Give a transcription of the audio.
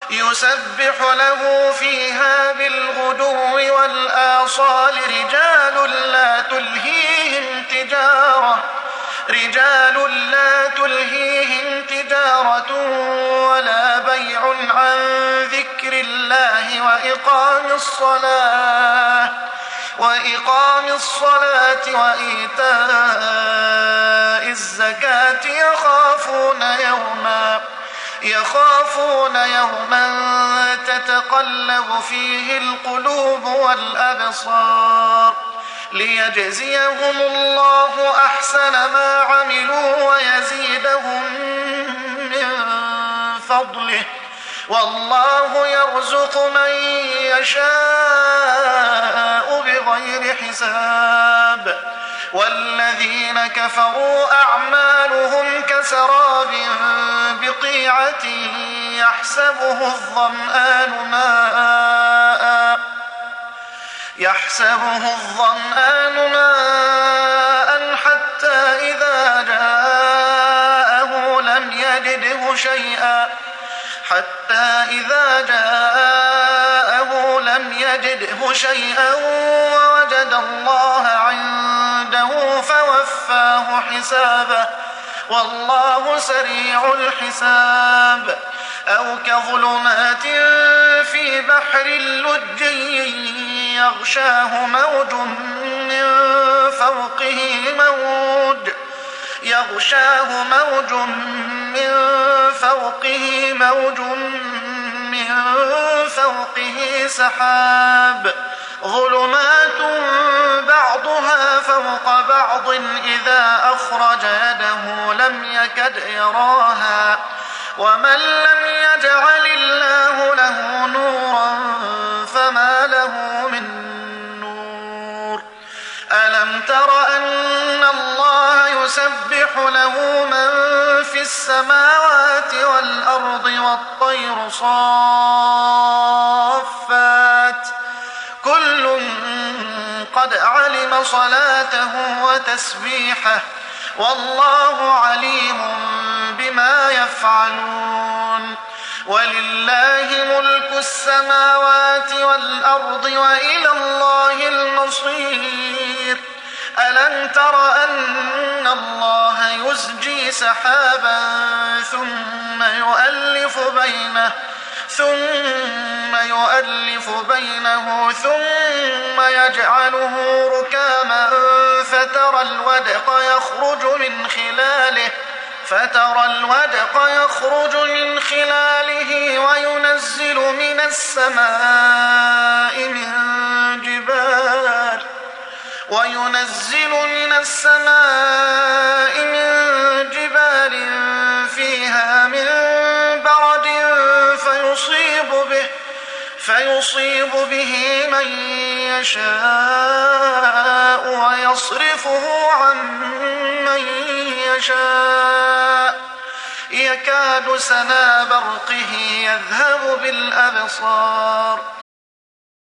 يسبح له فيها بالغدو والآصال رجال لا تلهيهم تجارة ولا بيع عن ذكر الله وإقام الصلاة وإيتاء الزكاة يخافون يوما تتقلب فيه القلوب والأبصار ليجزيهم الله أحسن ما عملوا ويزيدهم من فضله والله يرزق من يشاء بغير حساب. والذين كفروا أعمالهم كسراب بقيعة يحسبه الظمآن ماء حتى إذا جاءه لم يجده شيئا ووجد الله عنده فوفاه حسابه والله سريع الحساب. أو كظلمات في بحر لجي يغشاه موج من فوقه سحاب ظلمات بعضها فوق بعض إذا أخرج يده لم يكد يراها ومن لم يجعل الله له نورا فما له من نور. ألم تر أن الله يسبح له من في السماوات والأرض والطير صافات كل قد علم صلاته وتسبيحه والله عليم بما يفعلون. ولله ملك السماوات والأرض وإلى الله المصير. ألم تر أن الله يزجي سحابا ثم يؤلف بينه ثم يجعله ركاما فترى الودق يخرج من خلاله وينزل من السماء من جبال فيها من برد فيصيب به من يشاء ويصرفه عن من يشاء يكاد سنا برقه يذهب بالأبصار